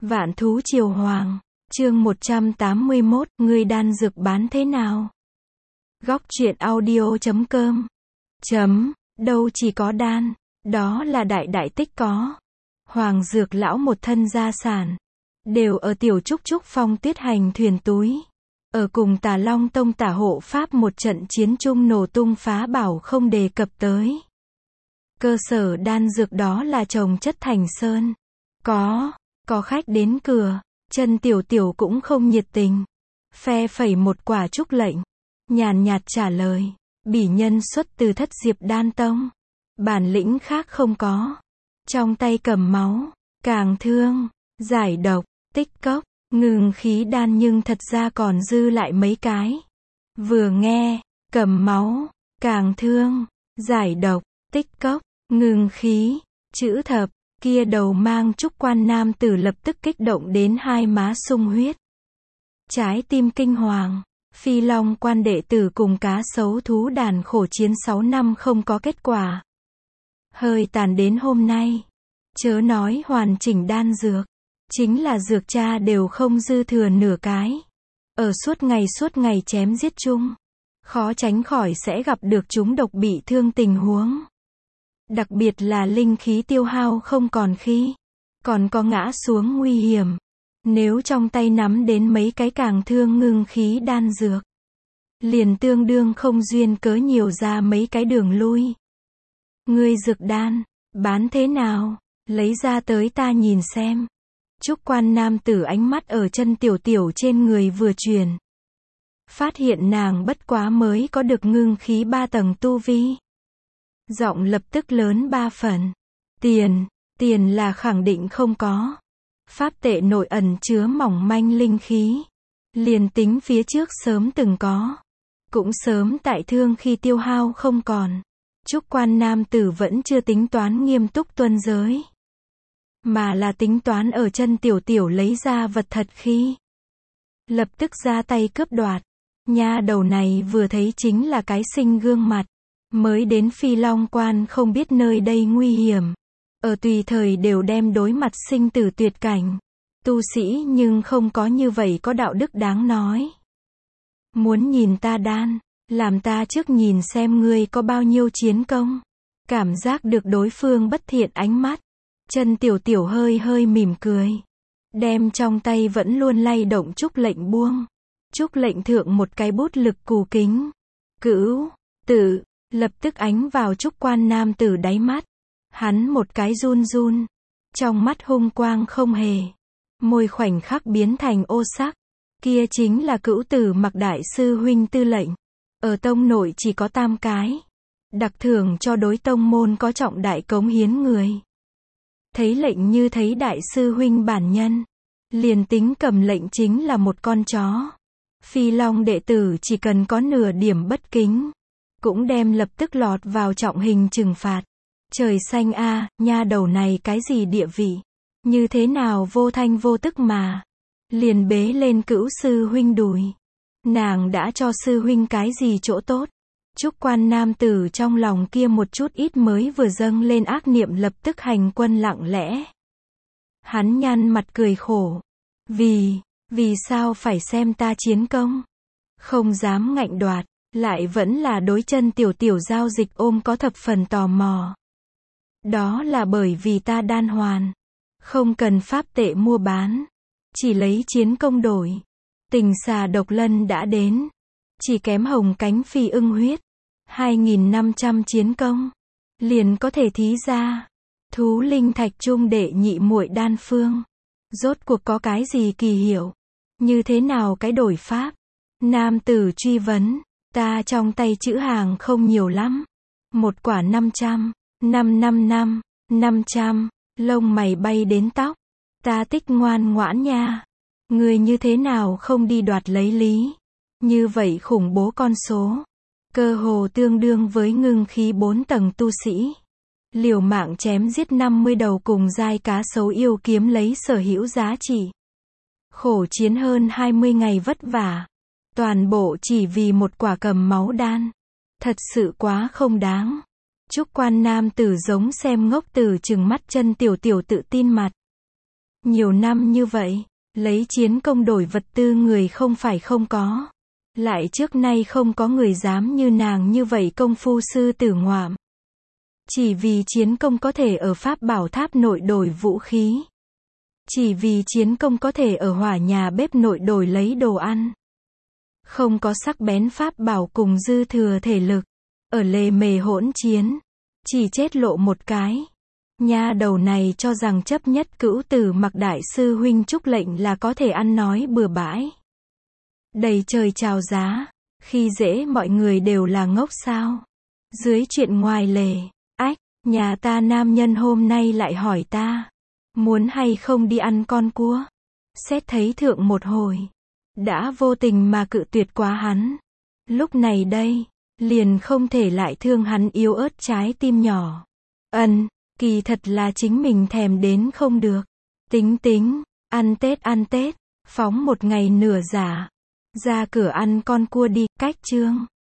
Vạn thú triều hoàng, chương 181, ngươi đan dược bán thế nào? Góc truyện audio.com đâu chỉ có đan, đó là đại tích có. Hoàng dược lão một thân gia sản, đều ở tiểu trúc trúc phong tuyết hành thuyền túi. Ở cùng Tà Long Tông Tả hộ pháp một trận chiến chung nổ tung phá bảo không đề cập tới. Cơ sở đan dược đó là trồng chất thành sơn. Có khách đến cửa, chân tiểu tiểu cũng không nhiệt tình. Phe phẩy một quả trúc lệnh, nhàn nhạt trả lời, bỉ nhân xuất từ Thất Diệp Đan Tông. Bản lĩnh khác không có. Trong tay cầm máu, càng thương, giải độc, tích cốc, ngừng khí đan nhưng thật ra còn dư lại mấy cái. Vừa nghe, cầm máu, càng thương, giải độc, tích cốc, ngừng khí, chữ thập, kia đầu mang trúc quan nam tử lập tức kích động đến hai má sung huyết. Trái tim kinh hoàng, Phi Long quan đệ tử cùng cá sấu thú đàn khổ chiến 6 năm không có kết quả. Hơi tàn đến hôm nay, chớ nói hoàn chỉnh đan dược, chính là dược cha đều không dư thừa nửa cái. Ở suốt ngày chém giết chung, khó tránh khỏi sẽ gặp được chúng độc bị thương tình huống. Đặc biệt là linh khí tiêu hao không còn khi, còn có ngã xuống nguy hiểm. Nếu trong tay nắm đến mấy cái càng thương ngưng khí đan dược, liền tương đương không duyên cớ nhiều ra mấy cái đường lui. Ngươi dược đan, bán thế nào? Lấy ra tới ta nhìn xem. Trúc quan nam tử ánh mắt ở chân tiểu tiểu trên người vừa truyền. Phát hiện nàng bất quá mới có được ngưng khí 3 tầng tu vi. Giọng lập tức lớn 3 phần. Tiền là khẳng định không có. Pháp tệ nội ẩn chứa mỏng manh linh khí. Liền tính phía trước sớm từng có. Cũng sớm tại thương khi tiêu hao không còn. Trúc quan nam tử vẫn chưa tính toán nghiêm túc tuân giới. Mà là tính toán ở chân tiểu tiểu lấy ra vật thật khi. Lập tức ra tay cướp đoạt. Nha đầu này vừa thấy chính là cái sinh gương mặt. Mới đến Phi Long quan không biết nơi đây nguy hiểm. Ở tùy thời đều đem đối mặt sinh tử tuyệt cảnh. Tu sĩ nhưng không có như vậy có đạo đức đáng nói. Muốn nhìn ta đan, làm ta trước nhìn xem ngươi có bao nhiêu chiến công. Cảm giác được đối phương bất thiện ánh mắt. Chân tiểu tiểu hơi mỉm cười. Đem trong tay vẫn luôn lay động trúc lệnh buông. Trúc lệnh thượng một cái bút lực cù kính. Cửu, tử, lập tức ánh vào trúc quan nam tử đáy mắt. Hắn một cái run. Trong mắt hung quang không hề. Môi khoảnh khắc biến thành ô sắc. Kia chính là Cửu Tử Mặc đại sư huynh tư lệnh. Ở tông nội chỉ có 3 cái. Đặc thưởng cho đối tông môn có trọng đại cống hiến người. Thấy lệnh như thấy đại sư huynh bản nhân. Liền tính cầm lệnh chính là một con chó. Phi Long đệ tử chỉ cần có nửa điểm bất kính. Cũng đem lập tức lọt vào trọng hình trừng phạt. Trời xanh a, nha đầu này cái gì địa vị? Như thế nào vô thanh vô tức mà. Liền bế lên Cửu sư huynh đùi. Nàng đã cho sư huynh cái gì chỗ tốt? Trúc quan nam tử trong lòng kia một chút ít mới vừa dâng lên ác niệm lập tức hành quân lặng lẽ. Hắn nhăn mặt cười khổ. Vì sao phải xem ta chiến công? Không dám ngạnh đoạt, lại vẫn là đối chân tiểu tiểu giao dịch ôm có thập phần tò mò. Đó là bởi vì ta đan hoàn. Không cần pháp tệ mua bán. Chỉ lấy chiến công đổi. Tình xà độc lân đã đến. Chỉ kém hồng cánh phi ưng huyết. 2.500 chiến công. Liền có thể thí ra. Thú linh thạch trung đệ nhị muội đan phương. Rốt cuộc có cái gì kỳ hiệu? Như thế nào cái đổi pháp? Nam tử truy vấn. Ta trong tay chữ hàng không nhiều lắm. Một quả 500. 500. Lông mày bay đến tóc. Ta tích ngoan ngoãn nha. Người như thế nào không đi đoạt lấy lý? Như vậy khủng bố con số. Cơ hồ tương đương với ngưng khí 4 tầng tu sĩ. Liều mạng chém giết 50 đầu cùng giai cá sấu yêu kiếm lấy sở hữu giá trị. Khổ chiến hơn 20 ngày vất vả. Toàn bộ chỉ vì một quả cầm máu đan. Thật sự quá không đáng. Trúc quan nam tử giống xem ngốc tử trừng mắt chân tiểu tiểu tự tin mặt. Nhiều năm như vậy, lấy chiến công đổi vật tư người không phải không có. Lại trước nay không có người dám như nàng như vậy công phu sư tử ngoạm. Chỉ vì chiến công có thể ở pháp bảo tháp nội đổi vũ khí. Chỉ vì chiến công có thể ở hỏa nhà bếp nội đổi lấy đồ ăn. Không có sắc bén pháp bảo cùng dư thừa thể lực. Ở lề mề hỗn chiến. Chỉ chết lộ một cái. Nha đầu này cho rằng chấp nhất Cửu Tử Mặc đại sư huynh chúc lệnh là có thể ăn nói bừa bãi. Đầy trời chào giá. Khi dễ mọi người đều là ngốc sao. Dưới chuyện ngoài lề. Ách, nhà ta nam nhân hôm nay lại hỏi ta. Muốn hay không đi ăn con cua. Xét thấy thượng một hồi. Đã vô tình mà cự tuyệt quá hắn. Lúc này đây, liền không thể lại thương hắn yếu ớt trái tim nhỏ. Kỳ thật là chính mình thèm đến không được. Tính, ăn Tết, phóng một ngày nửa giả. Ra cửa ăn con cua đi, cách chương.